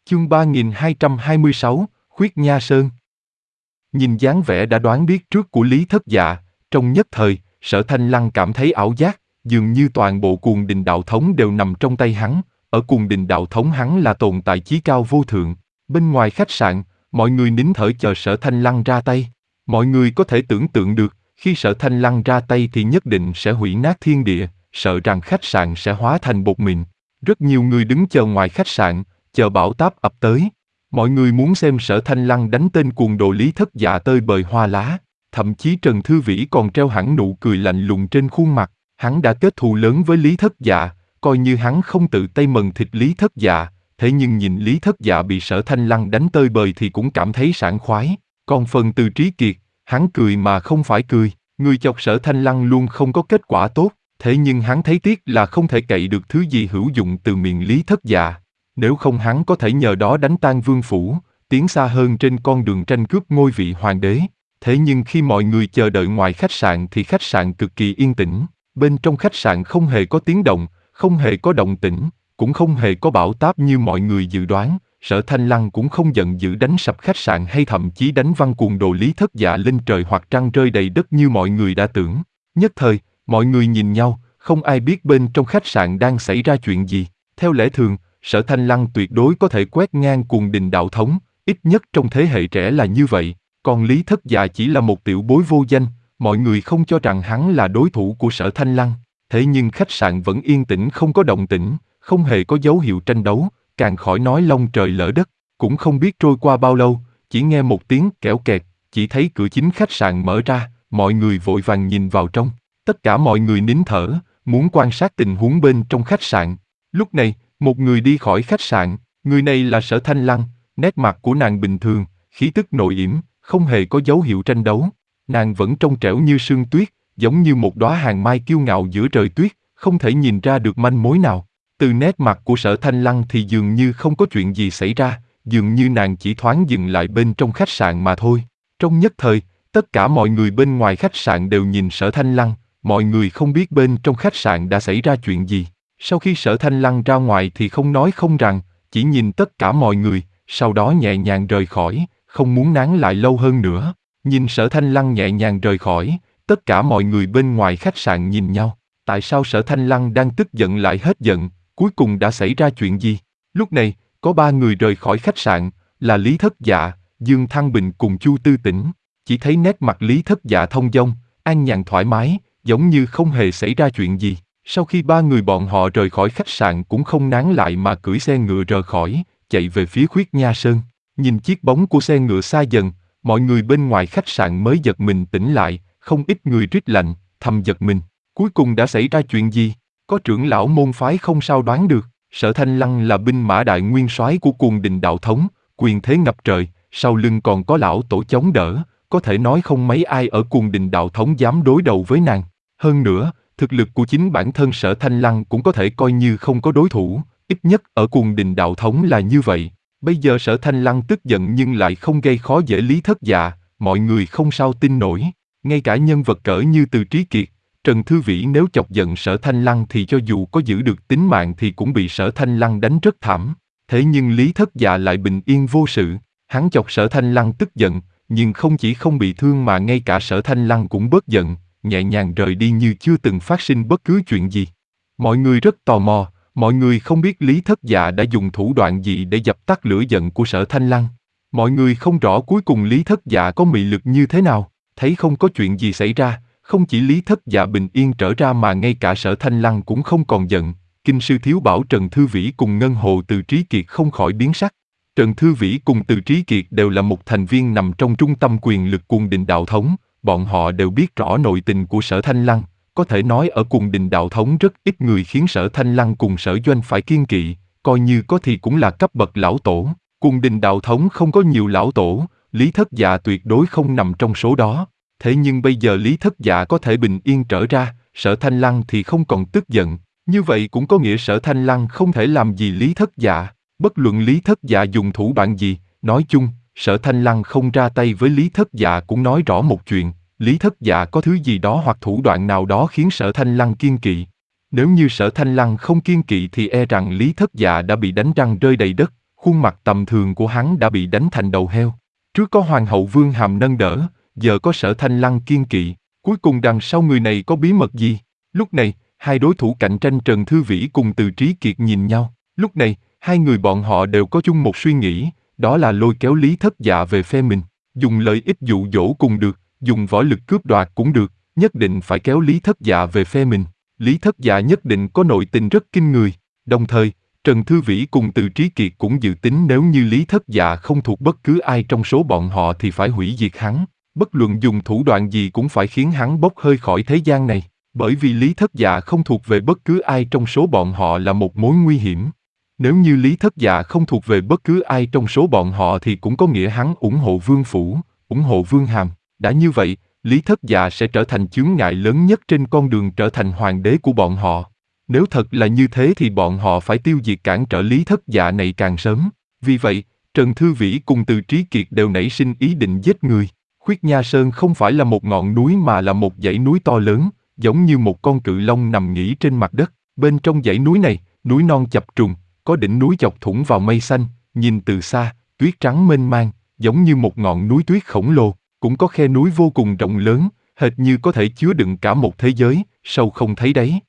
Chương 3226, Khuyết Nha Sơn. Nhìn dáng vẻ đã đoán biết trước của Lý Thất Dạ, trong nhất thời, Sở Thanh Lăng cảm thấy ảo giác, dường như toàn bộ Cuồng Đình Đạo Thống đều nằm trong tay hắn, ở Cuồng Đình Đạo Thống hắn là tồn tại chí cao vô thượng. Bên ngoài khách sạn, mọi người nín thở chờ Sở Thanh Lăng ra tay. Mọi người có thể tưởng tượng được, khi Sở Thanh Lăng ra tay thì nhất định sẽ hủy nát thiên địa, sợ rằng khách sạn sẽ hóa thành bột mịn. Rất nhiều người đứng chờ ngoài khách sạn, chờ bão táp ập tới. Mọi người muốn xem Sở Thanh Lăng đánh tên cuồng đồ Lý Thất Dạ tơi bời hoa lá. Thậm chí Trần Thư Vĩ còn treo hẳn nụ cười lạnh lùng trên khuôn mặt. Hắn đã kết thù lớn với Lý Thất Dạ, coi như hắn không tự tay mần thịt Lý Thất Dạ. Thế nhưng nhìn Lý Thất Dạ bị Sở Thanh Lăng đánh tơi bời thì cũng cảm thấy sảng khoái. Còn phần Từ Trí Kiệt, hắn cười mà không phải cười. Người chọc Sở Thanh Lăng luôn không có kết quả tốt. Thế nhưng hắn thấy tiếc là không thể cậy được thứ gì hữu dụng từ miệng Lý Thất Dạ. Nếu không hắn có thể nhờ đó đánh tan vương phủ, tiến xa hơn trên con đường tranh cướp ngôi vị hoàng đế. Thế nhưng khi mọi người chờ đợi ngoài khách sạn thì khách sạn cực kỳ yên tĩnh. Bên trong khách sạn không hề có tiếng động, không hề có động tĩnh, cũng không hề có bão táp như mọi người dự đoán. Sở Thanh Lăng cũng không giận dữ đánh sập khách sạn hay thậm chí đánh văng cuồng đồ Lý Thất Dạ lên trời hoặc trăng rơi đầy đất như mọi người đã tưởng. Nhất thời, mọi người nhìn nhau, không ai biết bên trong khách sạn đang xảy ra chuyện gì. Theo lẽ thường, Sở Thanh Lăng tuyệt đối có thể quét ngang Cuồng Đình Đạo Thống, ít nhất trong thế hệ trẻ là như vậy. Còn Lý Thất Dạ chỉ là một tiểu bối vô danh, mọi người không cho rằng hắn là đối thủ của Sở Thanh Lăng. Thế nhưng khách sạn vẫn yên tĩnh không có động tĩnh, không hề có dấu hiệu tranh đấu, càng khỏi nói long trời lỡ đất. Cũng không biết trôi qua bao lâu, chỉ nghe một tiếng kẽo kẹt, chỉ thấy cửa chính khách sạn mở ra, mọi người vội vàng nhìn vào trong. Tất cả mọi người nín thở, muốn quan sát tình huống bên trong khách sạn. Lúc này, một người đi khỏi khách sạn, người này là Sở Thanh Lăng, nét mặt của nàng bình thường, khí tức nội yểm, không hề có dấu hiệu tranh đấu. Nàng vẫn trong trẻo như sương tuyết, giống như một đóa hàng mai kiêu ngạo giữa trời tuyết, không thể nhìn ra được manh mối nào. Từ nét mặt của Sở Thanh Lăng thì dường như không có chuyện gì xảy ra, dường như nàng chỉ thoáng dừng lại bên trong khách sạn mà thôi. Trong nhất thời, tất cả mọi người bên ngoài khách sạn đều nhìn Sở Thanh Lăng, mọi người không biết bên trong khách sạn đã xảy ra chuyện gì. Sau khi Sở Thanh Lăng ra ngoài thì không nói không rằng, chỉ nhìn tất cả mọi người, sau đó nhẹ nhàng rời khỏi, không muốn nán lại lâu hơn nữa. Nhìn Sở Thanh Lăng nhẹ nhàng rời khỏi, tất cả mọi người bên ngoài khách sạn nhìn nhau. Tại sao Sở Thanh Lăng đang tức giận lại hết giận, cuối cùng đã xảy ra chuyện gì? Lúc này, có 3 người rời khỏi khách sạn, là Lý Thất Dạ, Dương Thăng Bình cùng Chu Tư Tĩnh. Chỉ thấy nét mặt Lý Thất Dạ thông dong, an nhàn thoải mái, giống như không hề xảy ra chuyện gì. Sau khi 3 người bọn họ rời khỏi khách sạn cũng không nán lại mà cưỡi xe ngựa rời khỏi, chạy về phía Khuyết Nha Sơn. Nhìn chiếc bóng của xe ngựa xa dần, mọi người bên ngoài khách sạn mới giật mình tỉnh lại, không ít người rít lạnh, thầm giật mình. Cuối cùng đã xảy ra chuyện gì? Có trưởng lão môn phái không sao đoán được. Sở Thanh Lăng là binh mã đại nguyên soái của Cuồng Đình Đạo Thống, quyền thế ngập trời, sau lưng còn có lão tổ chống đỡ, có thể nói không mấy ai ở Cuồng Đình Đạo Thống dám đối đầu với nàng. Hơn nữa, thực lực của chính bản thân Sở Thanh Lăng cũng có thể coi như không có đối thủ, ít nhất ở Cuồng Đình Đạo Thống là như vậy. Bây giờ Sở Thanh Lăng tức giận nhưng lại không gây khó dễ Lý Thất Dạ, mọi người không sao tin nổi. Ngay cả nhân vật cỡ như Từ Trí Kiệt, Trần Thư Vĩ nếu chọc giận Sở Thanh Lăng thì cho dù có giữ được tính mạng thì cũng bị Sở Thanh Lăng đánh rất thảm. Thế nhưng Lý Thất Dạ lại bình yên vô sự, hắn chọc Sở Thanh Lăng tức giận, nhưng không chỉ không bị thương mà ngay cả Sở Thanh Lăng cũng bớt giận, nhẹ nhàng rời đi như chưa từng phát sinh bất cứ chuyện gì. Mọi người rất tò mò, mọi người không biết Lý Thất Dạ đã dùng thủ đoạn gì để dập tắt lửa giận của Sở Thanh Lăng. Mọi người không rõ cuối cùng Lý Thất Dạ có mị lực như thế nào, thấy không có chuyện gì xảy ra, không chỉ Lý Thất Dạ bình yên trở ra mà ngay cả Sở Thanh Lăng cũng không còn giận. Kinh sư thiếu bảo Trần Thư Vĩ cùng Ngân Hồ Từ Trí Kiệt không khỏi biến sắc. Trần Thư Vĩ cùng Từ Trí Kiệt đều là một thành viên nằm trong trung tâm quyền lực Cuồng Đình Đạo Thống, bọn họ đều biết rõ nội tình của Sở Thanh Lăng. Có thể nói ở Cuồng Đình Đạo Thống rất ít người khiến Sở Thanh Lăng cùng Sở Doanh phải kiêng kỵ, coi như có thì cũng là cấp bậc lão tổ. Cuồng Đình Đạo Thống không có nhiều lão tổ, Lý Thất Dạ tuyệt đối không nằm trong số đó. Thế nhưng bây giờ Lý Thất Dạ có thể bình yên trở ra, Sở Thanh Lăng thì không còn tức giận. Như vậy cũng có nghĩa Sở Thanh Lăng không thể làm gì Lý Thất Dạ. Bất luận Lý Thất Dạ dùng thủ đoạn gì, nói chung, Sở Thanh Lăng không ra tay với Lý Thất Dạ cũng nói rõ một chuyện. Lý Thất Dạ có thứ gì đó hoặc thủ đoạn nào đó khiến Sở Thanh Lăng kiêng kỵ. Nếu như Sở Thanh Lăng không kiêng kỵ thì e rằng Lý Thất Dạ đã bị đánh răng rơi đầy đất, Khuôn mặt tầm thường của hắn đã bị đánh thành đầu heo. Trước có Hoàng hậu Vương Hàm nâng đỡ, giờ có Sở Thanh Lăng kiên kỵ. Cuối cùng đằng sau người này có bí mật gì? Lúc này, hai đối thủ cạnh tranh Trần Thư Vĩ cùng Từ Trí Kiệt nhìn nhau. Lúc này, hai người bọn họ đều có chung một suy nghĩ, đó là lôi kéo Lý Thất Dạ về phe mình. Dùng lợi ích dụ dỗ cũng được, dùng võ lực cướp đoạt cũng được, nhất định phải kéo Lý Thất Dạ về phe mình. Lý Thất Dạ nhất định có nội tình rất kinh người. Đồng thời, Trần Thư Vĩ cùng Từ Trí Kiệt cũng dự tính nếu như Lý Thất Dạ không thuộc bất cứ ai trong số bọn họ thì phải hủy diệt hắn. Bất luận dùng thủ đoạn gì cũng phải khiến hắn bốc hơi khỏi thế gian này. Bởi vì Lý Thất Dạ không thuộc về bất cứ ai trong số bọn họ là một mối nguy hiểm. Nếu như Lý Thất Dạ không thuộc về bất cứ ai trong số bọn họ thì cũng có nghĩa hắn ủng hộ Vương Phủ, ủng hộ Vương Hàm. Đã như vậy, Lý Thất Dạ sẽ trở thành chướng ngại lớn nhất trên con đường trở thành hoàng đế của bọn họ. Nếu thật là như thế thì bọn họ phải tiêu diệt cản trở Lý Thất Dạ này càng sớm. Vì vậy, Trần Thư Vĩ cùng Từ Trí Kiệt đều nảy sinh ý định giết người. Khuyết Nha Sơn không phải là một ngọn núi mà là một dãy núi to lớn, giống như một con cự long nằm nghỉ trên mặt đất. Bên trong dãy núi này, núi non chập trùng, có đỉnh núi dọc thủng vào mây xanh, nhìn từ xa, tuyết trắng mênh mang, giống như một ngọn núi tuyết khổng lồ, cũng có khe núi vô cùng rộng lớn, hệt như có thể chứa đựng cả một thế giới, sâu không thấy đáy.